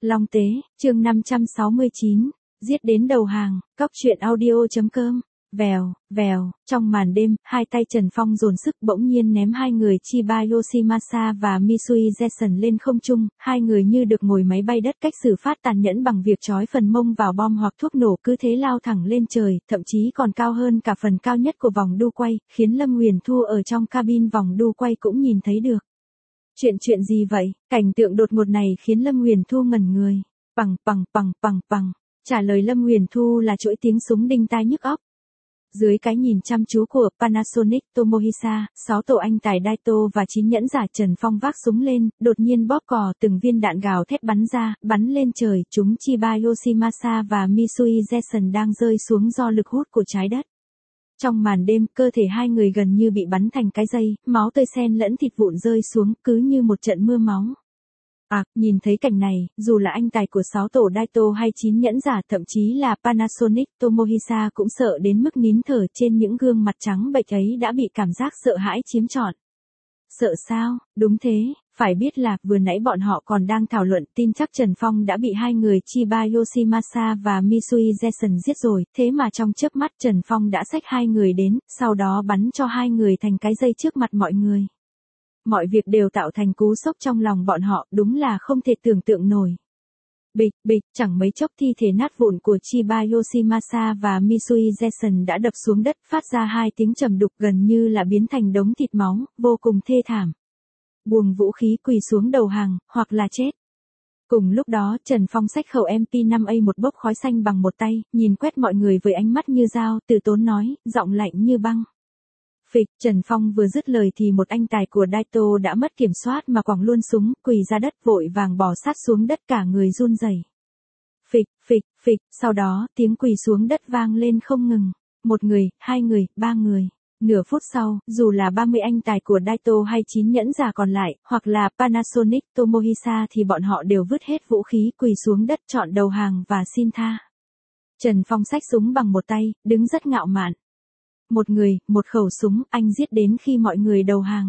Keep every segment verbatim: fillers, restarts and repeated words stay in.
Long Tế, chương năm trăm sáu mươi chín, giết đến đầu hàng, cóc truyện audio.com. Vèo, vèo, trong màn đêm, hai tay Trần Phong dồn sức bỗng nhiên ném hai người Chiba Yoshimasa và Misui Jason lên không trung, hai người như được ngồi máy bay đất cách xử phát tàn nhẫn bằng việc trói phần mông vào bom hoặc thuốc nổ cứ thế lao thẳng lên trời, thậm chí còn cao hơn cả phần cao nhất của vòng đu quay, khiến Lâm Huyền Thu ở trong cabin vòng đu quay cũng nhìn thấy được. Chuyện chuyện gì vậy? Cảnh tượng đột ngột này khiến Lâm Huyền Thu ngẩn người. Bằng, bằng, bằng, bằng, bằng. Trả lời Lâm Huyền Thu là chuỗi tiếng súng đinh tai nhức óc. Dưới cái nhìn chăm chú của Panasonic Tomohisa, sáu tổ anh tài Daito và chín nhẫn giả Trần Phong vác súng lên, đột nhiên bóp cò, từng viên đạn gào thét bắn ra, bắn lên trời, chúng Chiba Yoshimasa và Misui Jason đang rơi xuống do lực hút của trái đất. Trong màn đêm, cơ thể hai người gần như bị bắn thành cái dây, máu tươi xen lẫn thịt vụn rơi xuống, cứ như một trận mưa máu. À, nhìn thấy cảnh này, dù là anh tài của sáu tổ Daito hay chín nhẫn giả, thậm chí là Panasonic Tomohisa cũng sợ đến mức nín thở, trên những gương mặt trắng bệch ấy đã bị cảm giác sợ hãi chiếm trọn. Sợ sao? Đúng thế, phải biết là vừa nãy bọn họ còn đang thảo luận tin chắc Trần Phong đã bị hai người Chiba Yoshimasa và Misui Jason giết rồi, thế mà trong chớp mắt Trần Phong đã xách hai người đến, sau đó bắn cho hai người thành cái dây trước mặt mọi người. Mọi việc đều tạo thành cú sốc trong lòng bọn họ, đúng là không thể tưởng tượng nổi. Bịch, bịch, chẳng mấy chốc thi thể nát vụn của Chiba Yoshimasa và Misui Jason đã đập xuống đất, phát ra hai tiếng trầm đục, gần như là biến thành đống thịt máu, vô cùng thê thảm. Buông vũ khí quỳ xuống đầu hàng, hoặc là chết. Cùng lúc đó, Trần Phong xách khẩu em pê năm A một bốc khói xanh bằng một tay, nhìn quét mọi người với ánh mắt như dao, từ tốn nói, giọng lạnh như băng. Phịch, Trần Phong vừa dứt lời thì một anh tài của Daito đã mất kiểm soát mà quẳng luôn súng, quỳ ra đất vội vàng bò sát xuống đất, cả người run rẩy. Phịch, phịch, phịch, sau đó tiếng quỳ xuống đất vang lên không ngừng. Một người, hai người, ba người. Nửa phút sau, dù là ba mươi anh tài của Daito hay chín nhẫn giả còn lại, hoặc là Panasonic Tomohisa thì bọn họ đều vứt hết vũ khí, quỳ xuống đất chọn đầu hàng và xin tha. Trần Phong xách súng bằng một tay, đứng rất ngạo mạn. Một người, một khẩu súng, anh giết đến khi mọi người đầu hàng.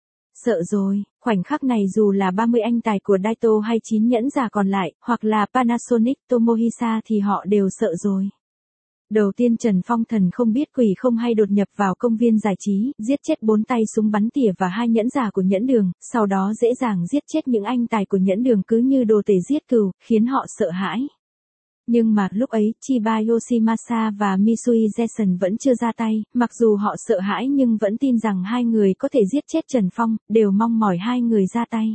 Sợ rồi, khoảnh khắc này dù là ba mươi anh tài của Daito hay chín nhẫn giả còn lại, hoặc là Panasonic Tomohisa thì họ đều sợ rồi. Đầu tiên Trần Phong thần không biết quỷ không hay đột nhập vào công viên giải trí, giết chết bốn tay súng bắn tỉa và hai nhẫn giả của nhẫn đường, sau đó dễ dàng giết chết những anh tài của nhẫn đường cứ như đồ tể giết cừu, khiến họ sợ hãi. Nhưng mà lúc ấy Chiba Yoshimasa và Misui Jason vẫn chưa ra tay, mặc dù họ sợ hãi nhưng vẫn tin rằng hai người có thể giết chết Trần Phong, đều mong mỏi hai người ra tay.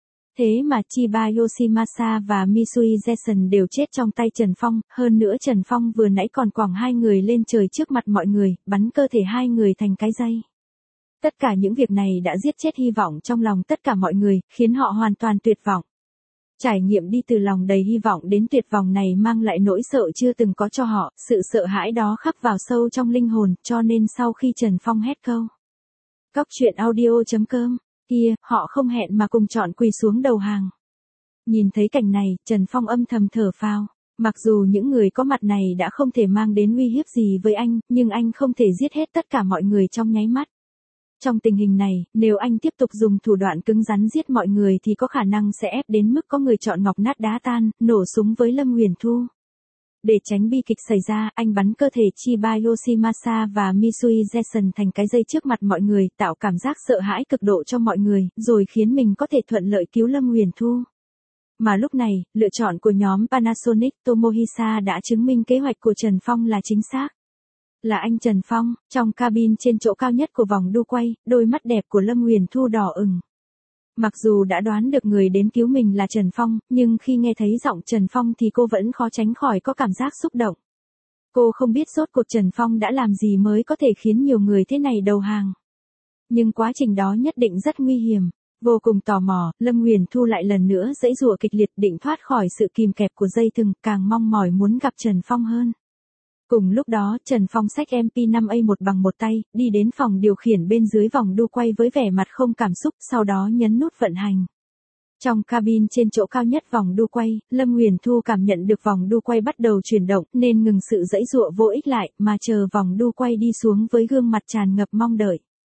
Thế mà Chiba Yoshimasa và Misui Jason đều chết trong tay Trần Phong, hơn nữa Trần Phong vừa nãy còn quẳng hai người lên trời trước mặt mọi người, bắn cơ thể hai người thành cái dây. Tất cả những việc này đã giết chết hy vọng trong lòng tất cả mọi người, khiến họ hoàn toàn tuyệt vọng. Trải nghiệm đi từ lòng đầy hy vọng đến tuyệt vọng này mang lại nỗi sợ chưa từng có cho họ, sự sợ hãi đó khắc vào sâu trong linh hồn, cho nên sau khi Trần Phong hét câu cóc truyện audio.com, kia, họ không hẹn mà cùng chọn quỳ xuống đầu hàng. Nhìn thấy cảnh này, Trần Phong âm thầm thở phào. Mặc dù những người có mặt này đã không thể mang đến uy hiếp gì với anh, nhưng anh không thể giết hết tất cả mọi người trong nháy mắt. Trong tình hình này, nếu anh tiếp tục dùng thủ đoạn cứng rắn giết mọi người thì có khả năng sẽ ép đến mức có người chọn ngọc nát đá tan, nổ súng với Lâm Huyền Thu. Để tránh bi kịch xảy ra, anh bắn cơ thể Chiba Yoshimasa và Misui Jason thành cái dây trước mặt mọi người, tạo cảm giác sợ hãi cực độ cho mọi người, rồi khiến mình có thể thuận lợi cứu Lâm Huyền Thu. Mà lúc này, lựa chọn của nhóm Panasonic Tomohisa đã chứng minh kế hoạch của Trần Phong là chính xác. Là anh Trần Phong, trong cabin trên chỗ cao nhất của vòng đu quay, đôi mắt đẹp của Lâm Huyền Thu đỏ ửng. Mặc dù đã đoán được người đến cứu mình là Trần Phong, nhưng khi nghe thấy giọng Trần Phong thì cô vẫn khó tránh khỏi có cảm giác xúc động. Cô không biết rốt cuộc Trần Phong đã làm gì mới có thể khiến nhiều người thế này đầu hàng. Nhưng quá trình đó nhất định rất nguy hiểm. Vô cùng tò mò, Lâm Huyền Thu lại lần nữa giãy giụa kịch liệt định thoát khỏi sự kìm kẹp của dây thừng, càng mong mỏi muốn gặp Trần Phong hơn. Cùng lúc đó, Trần Phong xách em pê năm A một bằng một tay, đi đến phòng điều khiển bên dưới vòng đu quay với vẻ mặt không cảm xúc, sau đó nhấn nút vận hành. Trong cabin trên chỗ cao nhất vòng đu quay, Lâm Huyền Thu cảm nhận được vòng đu quay bắt đầu chuyển động, nên ngừng sự giãy giụa vô ích lại, mà chờ vòng đu quay đi xuống với gương mặt tràn ngập mong đợi.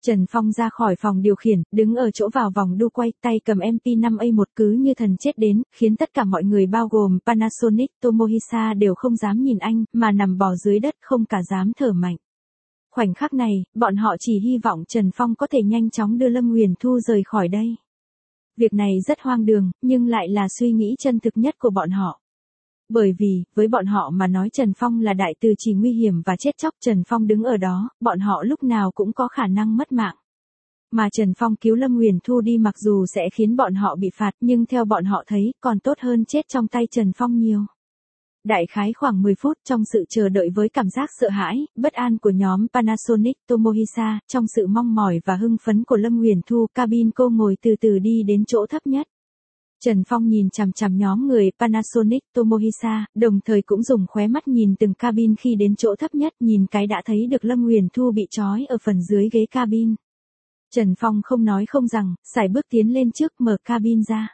Trần Phong ra khỏi phòng điều khiển, đứng ở chỗ vào vòng đu quay, tay cầm em pê năm A một cứ như thần chết đến, khiến tất cả mọi người bao gồm Panasonic Tomohisa đều không dám nhìn anh, mà nằm bò dưới đất không cả dám thở mạnh. Khoảnh khắc này, bọn họ chỉ hy vọng Trần Phong có thể nhanh chóng đưa Lâm Huyền Thu rời khỏi đây. Việc này rất hoang đường, nhưng lại là suy nghĩ chân thực nhất của bọn họ. Bởi vì, với bọn họ mà nói Trần Phong là đại từ chỉ nguy hiểm và chết chóc, Trần Phong đứng ở đó, bọn họ lúc nào cũng có khả năng mất mạng. Mà Trần Phong cứu Lâm Huyền Thu đi mặc dù sẽ khiến bọn họ bị phạt, nhưng theo bọn họ thấy, còn tốt hơn chết trong tay Trần Phong nhiều. Đại khái khoảng mười phút trong sự chờ đợi với cảm giác sợ hãi, bất an của nhóm Panasonic Tomohisa, trong sự mong mỏi và hưng phấn của Lâm Huyền Thu, cabin cô ngồi từ từ đi đến chỗ thấp nhất. Trần Phong nhìn chằm chằm nhóm người Panasonic Tomohisa, đồng thời cũng dùng khóe mắt nhìn từng cabin khi đến chỗ thấp nhất, nhìn cái đã thấy được Lâm Huyền Thu bị trói ở phần dưới ghế cabin. Trần Phong không nói không rằng, sải bước tiến lên trước mở cabin ra.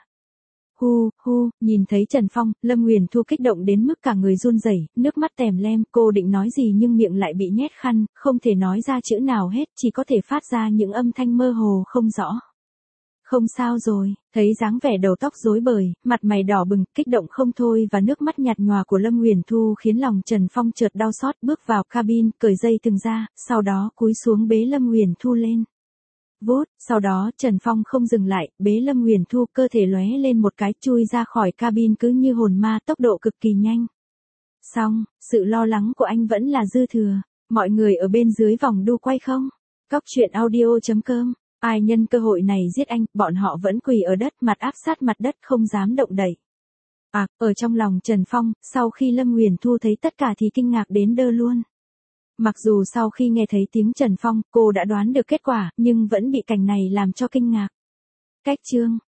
Hu, hu, nhìn thấy Trần Phong, Lâm Huyền Thu kích động đến mức cả người run rẩy, nước mắt tèm lem, cô định nói gì nhưng miệng lại bị nhét khăn, không thể nói ra chữ nào hết, chỉ có thể phát ra những âm thanh mơ hồ không rõ. Không sao rồi, thấy dáng vẻ đầu tóc rối bời, mặt mày đỏ bừng, kích động không thôi và nước mắt nhạt nhòa của Lâm Huyền Thu khiến lòng Trần Phong chợt đau xót, bước vào cabin, cởi dây thừng ra, sau đó cúi xuống bế Lâm Huyền Thu lên. Vút, sau đó Trần Phong không dừng lại, bế Lâm Huyền Thu, cơ thể lóe lên một cái, chui ra khỏi cabin cứ như hồn ma, tốc độ cực kỳ nhanh. Xong, sự lo lắng của anh vẫn là dư thừa. Mọi người ở bên dưới vòng đu quay không? Cóc truyện audio chấm com. Ai nhân cơ hội này giết anh, bọn họ vẫn quỳ ở đất, mặt áp sát mặt đất không dám động đậy. À, ở trong lòng Trần Phong, sau khi Lâm Huyền Thu thấy tất cả thì kinh ngạc đến đơ luôn. Mặc dù sau khi nghe thấy tiếng Trần Phong, cô đã đoán được kết quả, nhưng vẫn bị cảnh này làm cho kinh ngạc. Cách chương